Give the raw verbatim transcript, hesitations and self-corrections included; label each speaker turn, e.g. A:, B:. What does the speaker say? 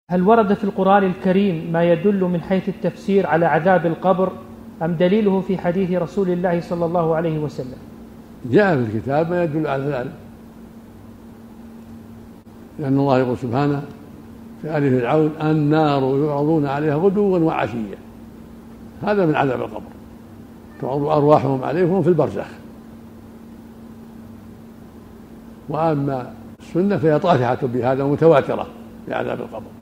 A: هل ورد في القرآن الكريم ما يدل من حيث التفسير على عذاب القبر أم دليله في حديث رسول الله صلى الله عليه وسلم؟
B: جاء في الكتاب ما يدل على ذلك، لأن الله يقول سبحانه في آل فرعون النار يعرضون عليها غدوا وعشيا، هذا من عذاب القبر، تعرض أرواحهم عليهم في البرزخ. وأما السنة فهي طافحة بهذا متواترة بعذاب القبر.